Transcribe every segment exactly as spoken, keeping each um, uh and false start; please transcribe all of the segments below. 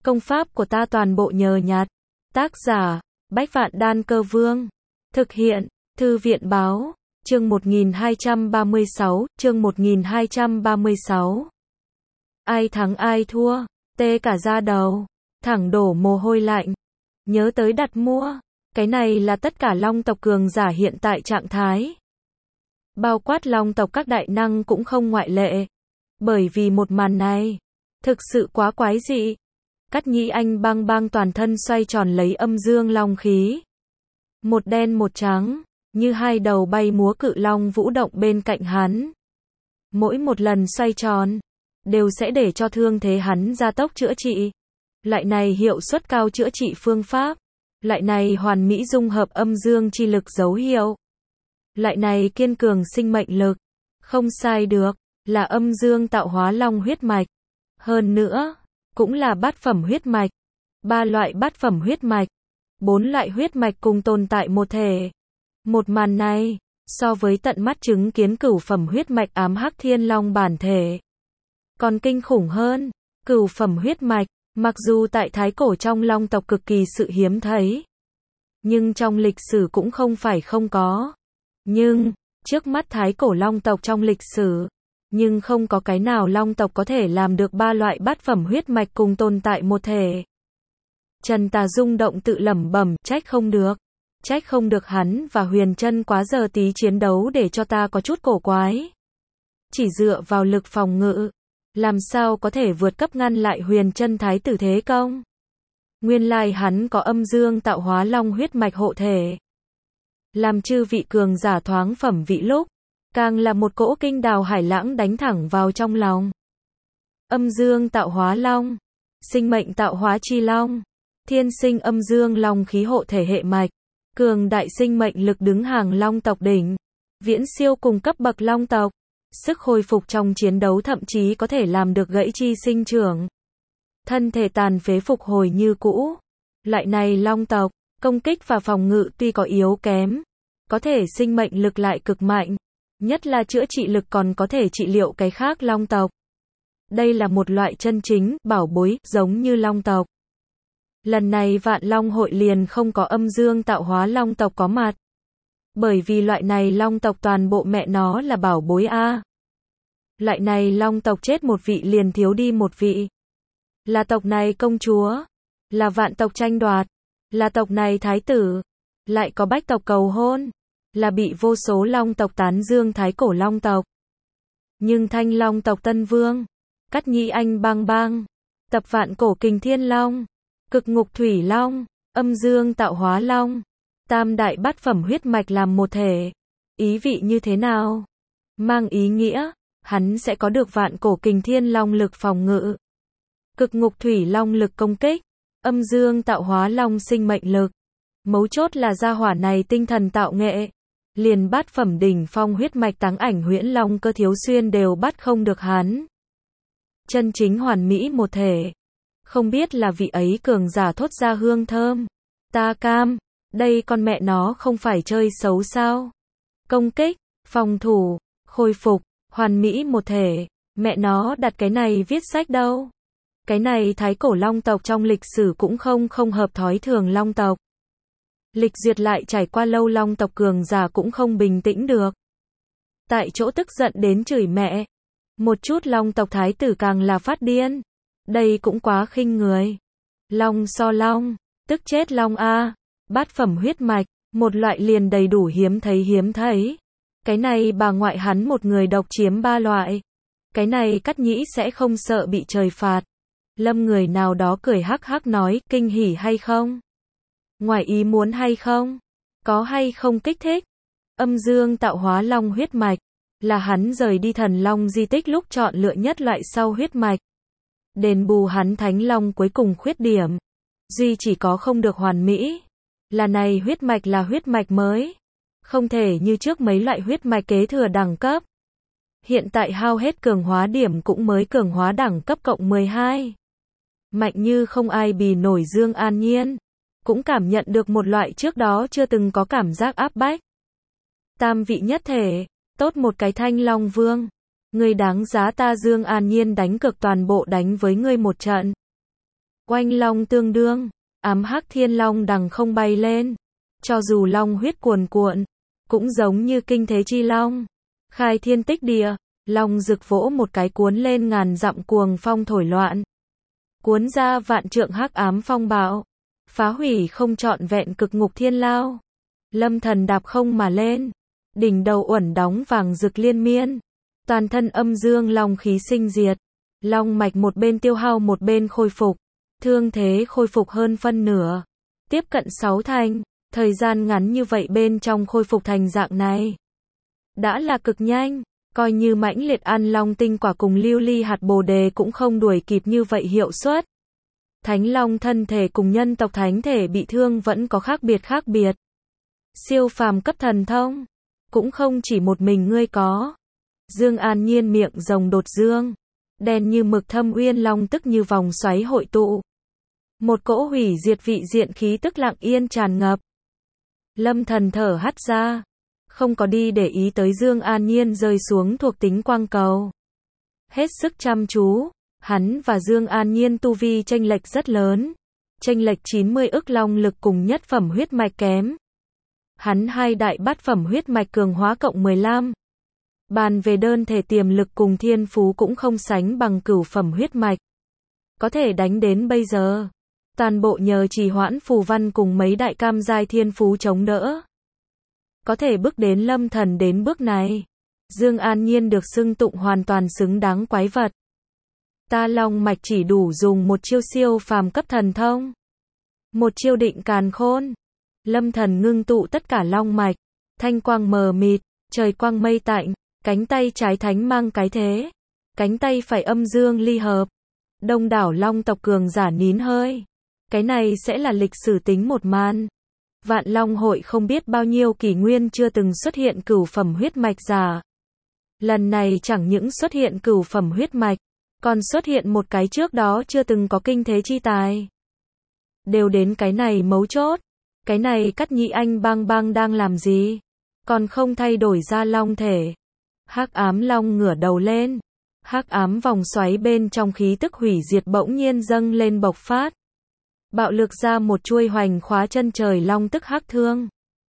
Công pháp của ta toàn bộ nhờ nhặt. Tác giả, Bách Vạn Đan Cơ Vương. Thực hiện, Thư viện Báo. Chương một nghìn hai trăm ba mươi sáu, chương một nghìn hai trăm ba mươi sáu. Ai thắng ai thua, tê cả da đầu, thẳng đổ mồ hôi lạnh. Nhớ tới đặt mua, cái này là tất cả long tộc cường giả hiện tại trạng thái. Bao quát long tộc các đại năng cũng không ngoại lệ. Bởi vì một màn này, thực sự quá quái dị. Cát Nhĩ Anh bang bang toàn thân xoay tròn lấy âm dương long khí. Một đen một trắng, như hai đầu bay múa cự long vũ động bên cạnh hắn. Mỗi một lần xoay tròn, đều sẽ để cho thương thế hắn gia tốc chữa trị. Loại này hiệu suất cao chữa trị phương pháp. Loại này hoàn mỹ dung hợp âm dương chi lực dấu hiệu. Loại này kiên cường sinh mệnh lực. Không sai được, là âm dương tạo hóa long huyết mạch. Hơn nữa, cũng là bát phẩm huyết mạch. Ba loại bát phẩm huyết mạch. Bốn loại huyết mạch cùng tồn tại một thể. Một màn này, so với tận mắt chứng kiến cửu phẩm huyết mạch ám hắc thiên long bản thể, còn kinh khủng hơn. Cửu phẩm huyết mạch, mặc dù tại thái cổ trong long tộc cực kỳ sự hiếm thấy, nhưng trong lịch sử cũng không phải không có. Nhưng, trước mắt thái cổ long tộc trong lịch sử, nhưng không có cái nào long tộc có thể làm được ba loại bát phẩm huyết mạch cùng tồn tại một thể. Trần Tà rung động tự lẩm bẩm, trách không được. Trách không được hắn và Huyền Trân quá giờ tí chiến đấu để cho ta có chút cổ quái. Chỉ dựa vào lực phòng ngự, làm sao có thể vượt cấp ngăn lại Huyền Trân thái tử thế công? Nguyên lai hắn có âm dương tạo hóa long huyết mạch hộ thể. Làm chư vị cường giả thoáng phẩm vị lúc, càng là một cỗ kinh đào hải lãng đánh thẳng vào trong lòng. Âm dương tạo hóa long, sinh mệnh tạo hóa chi long, thiên sinh âm dương long khí hộ thể hệ mạch, cường đại sinh mệnh lực đứng hàng long tộc đỉnh, viễn siêu cùng cấp bậc long tộc, sức hồi phục trong chiến đấu thậm chí có thể làm được gãy chi sinh trưởng, thân thể tàn phế phục hồi như cũ. Loại này long tộc, công kích và phòng ngự tuy có yếu kém, có thể sinh mệnh lực lại cực mạnh, nhất là chữa trị lực còn có thể trị liệu cái khác long tộc. Đây là một loại chân chính bảo bối, giống như long tộc. Lần này Vạn Long hội liền không có âm dương tạo hóa long tộc có mặt. Bởi vì loại này long tộc toàn bộ mẹ nó là bảo bối a. Loại này long tộc chết một vị liền thiếu đi một vị. Là tộc này công chúa, là vạn tộc tranh đoạt, là tộc này thái tử, lại có bách tộc cầu hôn, là bị vô số long tộc tán dương thái cổ long tộc. Nhưng thanh long tộc Tân Vương, Cát Nhĩ Anh bang bang, tập vạn cổ kình thiên long, cực ngục thủy long, âm dương tạo hóa long, tam đại bát phẩm huyết mạch làm một thể. Ý vị như thế nào? Mang ý nghĩa, hắn sẽ có được vạn cổ kình thiên long lực phòng ngự, cực ngục thủy long lực công kích, âm dương tạo hóa long sinh mệnh lực. Mấu chốt là gia hỏa này tinh thần tạo nghệ, liền bát phẩm đỉnh phong huyết mạch táng ảnh huyễn long cơ thiếu xuyên đều bắt không được hắn. Chân chính hoàn mỹ một thể. Không biết là vị ấy cường giả thốt ra hương thơm. Ta cam, đây con mẹ nó không phải chơi xấu sao? Công kích, phòng thủ, khôi phục, hoàn mỹ một thể. Mẹ nó đặt cái này viết sách đâu? Cái này thái cổ long tộc trong lịch sử cũng không không hợp thói thường long tộc. Lịch duyệt lại trải qua lâu long tộc cường giả cũng không bình tĩnh được. Tại chỗ tức giận đến chửi mẹ. Một chút long tộc thái tử càng là phát điên. Đây cũng quá khinh người. Long so long, tức chết long a. Bát phẩm huyết mạch, một loại liền đầy đủ hiếm thấy hiếm thấy. Cái này bà ngoại hắn một người độc chiếm ba loại. Cái này Cát Nhĩ sẽ không sợ bị trời phạt. Lâm người nào đó cười hắc hắc nói, kinh hỉ hay không? Ngoài ý muốn hay không? Có hay không kích thích? Âm dương tạo hóa long huyết mạch, là hắn rời đi thần long di tích lúc chọn lựa nhất loại sau huyết mạch. Đền bù hắn thánh long cuối cùng khuyết điểm. Duy chỉ có không được hoàn mỹ. Là này huyết mạch là huyết mạch mới. Không thể như trước mấy loại huyết mạch kế thừa đẳng cấp. Hiện tại hao hết cường hóa điểm cũng mới cường hóa đẳng cấp cộng mười hai. Mạnh như không ai bì nổi Dương An Nhiên. Cũng cảm nhận được một loại trước đó chưa từng có cảm giác áp bách. Tam vị nhất thể, tốt một cái thanh long vương. Ngươi đáng giá ta Dương An Nhiên đánh cược toàn bộ đánh với ngươi một trận. Oanh long tương đương, ám hắc thiên long đằng không bay lên. Cho dù long huyết cuồn cuộn, cũng giống như kinh thế chi long. Khai thiên tích địa, long rực vỗ một cái cuốn lên ngàn dặm cuồng phong thổi loạn. Cuốn ra vạn trượng hắc ám phong bạo, phá hủy không trọn vẹn cực ngục thiên lao. Lâm Thần đạp không mà lên, đỉnh đầu uẩn đóng vàng rực liên miên. Toàn thân âm dương long khí sinh diệt, long mạch một bên tiêu hao một bên khôi phục. Thương thế khôi phục hơn phân nửa, tiếp cận sáu thành, thời gian ngắn như vậy bên trong khôi phục thành dạng này. Đã là cực nhanh, coi như mãnh liệt ăn long tinh quả cùng lưu ly hạt bồ đề cũng không đuổi kịp như vậy hiệu suất. Thánh long thân thể cùng nhân tộc thánh thể bị thương vẫn có khác biệt khác biệt. Siêu phàm cấp thần thông, cũng không chỉ một mình ngươi có. Dương An Nhiên miệng rồng đột dương, đen như mực thâm uyên long tức như vòng xoáy hội tụ. Một cỗ hủy diệt vị diện khí tức lặng yên tràn ngập. Lâm Thần thở hắt ra, không có đi để ý tới Dương An Nhiên rơi xuống thuộc tính quang cầu. Hết sức chăm chú, hắn và Dương An Nhiên tu vi chênh lệch rất lớn, chênh lệch chín mươi ức long lực cùng nhất phẩm huyết mạch kém. Hắn hai đại bát phẩm huyết mạch cường hóa cộng mười lăm. Bàn về đơn thể tiềm lực cùng thiên phú cũng không sánh bằng cửu phẩm huyết mạch. Có thể đánh đến bây giờ, toàn bộ nhờ trì hoãn phù văn cùng mấy đại cam giai thiên phú chống đỡ. Có thể bước đến Lâm Thần đến bước này, Dương An Nhiên được xưng tụng hoàn toàn xứng đáng quái vật. Ta long mạch chỉ đủ dùng một chiêu siêu phàm cấp thần thông. Một chiêu định càn khôn. Lâm Thần ngưng tụ tất cả long mạch, thanh quang mờ mịt, trời quang mây tạnh, cánh tay trái thánh mang cái thế, cánh tay phải âm dương ly hợp. Đông đảo long tộc cường giả nín hơi. Cái này sẽ là lịch sử tính một màn. Vạn Long hội không biết bao nhiêu kỷ nguyên chưa từng xuất hiện cửu phẩm huyết mạch giả. Lần này chẳng những xuất hiện cửu phẩm huyết mạch, còn xuất hiện một cái trước đó chưa từng có kinh thế chi tài. Đều đến cái này mấu chốt. Cái này Cắt Nhĩ Anh bang bang đang làm gì? Còn không thay đổi ra long thể. Hắc ám long ngửa đầu lên. Hắc ám vòng xoáy bên trong khí tức hủy diệt bỗng nhiên dâng lên bộc phát. Bạo lực ra một chuôi hoành khóa chân trời long tức hắc thương.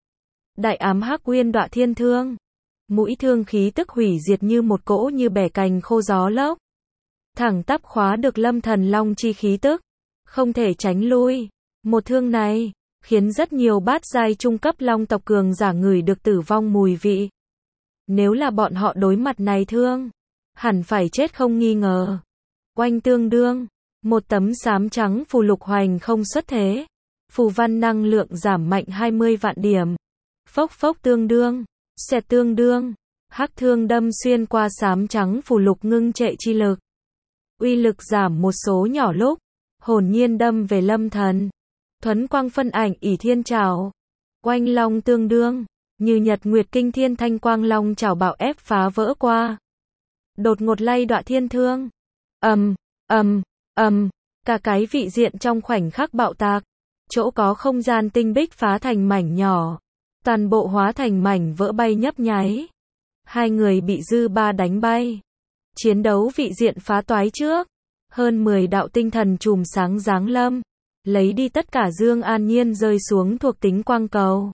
Đại ám hắc uyên đọa thiên thương. Mũi thương khí tức hủy diệt như một cỗ như bẻ cành khô gió lốc. Thẳng tắp khóa được Lâm Thần long chi khí tức. Không thể tránh lui. Một thương này, khiến rất nhiều bát giai trung cấp long tộc cường giả ngửi được tử vong mùi vị. Nếu là bọn họ đối mặt này thương, hẳn phải chết không nghi ngờ. Oanh tương đương. Một tấm xám trắng phù lục hoành không xuất thế. Phù văn năng lượng giảm mạnh hai mươi vạn điểm. Phốc phốc tương đương. Xẹt tương đương. Hắc thương đâm xuyên qua xám trắng phù lục ngưng trệ chi lực. Uy lực giảm một số nhỏ lúc. Hồn nhiên đâm về Lâm Thần. Thuấn quang phân ảnh ỷ thiên trảo. Oanh long tương đương. Như nhật nguyệt kinh thiên thanh quang long trảo bạo ép phá vỡ qua. Đột ngột lay đọa thiên thương. Ầm, ầm, ầm, cả cái vị diện trong khoảnh khắc bạo tạc. Chỗ có không gian tinh bích phá thành mảnh nhỏ. Toàn bộ hóa thành mảnh vỡ bay nhấp nháy. Hai người bị dư ba đánh bay. Chiến đấu vị diện phá toái trước. Hơn mười đạo tinh thần chùm sáng giáng lâm. Lấy đi tất cả Dương An Nhiên rơi xuống thuộc tính quang cầu.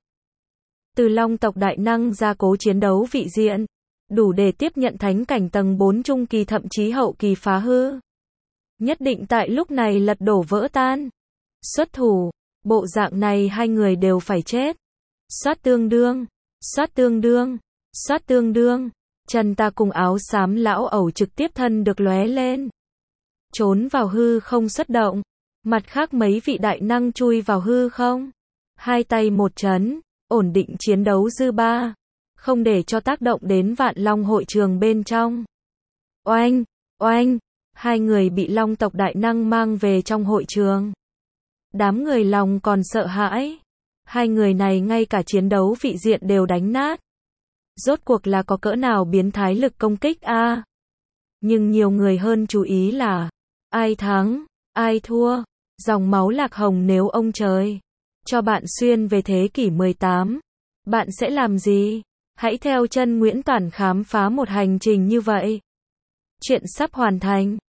Từ long tộc đại năng gia cố chiến đấu vị diện. Đủ để tiếp nhận thánh cảnh tầng bốn trung kỳ thậm chí hậu kỳ phá hư. Nhất định tại lúc này lật đổ vỡ tan. Xuất thủ, bộ dạng này hai người đều phải chết. Xoát tương đương, xoát tương đương, xoát tương đương. Trần ta cùng áo xám lão ẩu trực tiếp thân được lóe lên. Trốn vào hư không xuất động. Mặt khác mấy vị đại năng chui vào hư không. Hai tay một chấn, ổn định chiến đấu dư ba. Không để cho tác động đến Vạn Long hội trường bên trong. Oanh, oanh. Hai người bị long tộc đại năng mang về trong hội trường. Đám người lòng còn sợ hãi. Hai người này ngay cả chiến đấu vị diện đều đánh nát. Rốt cuộc là có cỡ nào biến thái lực công kích a? À? Nhưng nhiều người hơn chú ý là ai thắng, ai thua. Dòng máu lạc hồng nếu ông trời cho bạn xuyên về thế kỷ mười tám, bạn sẽ làm gì? Hãy theo chân Nguyễn Toản khám phá một hành trình như vậy. Chuyện sắp hoàn thành.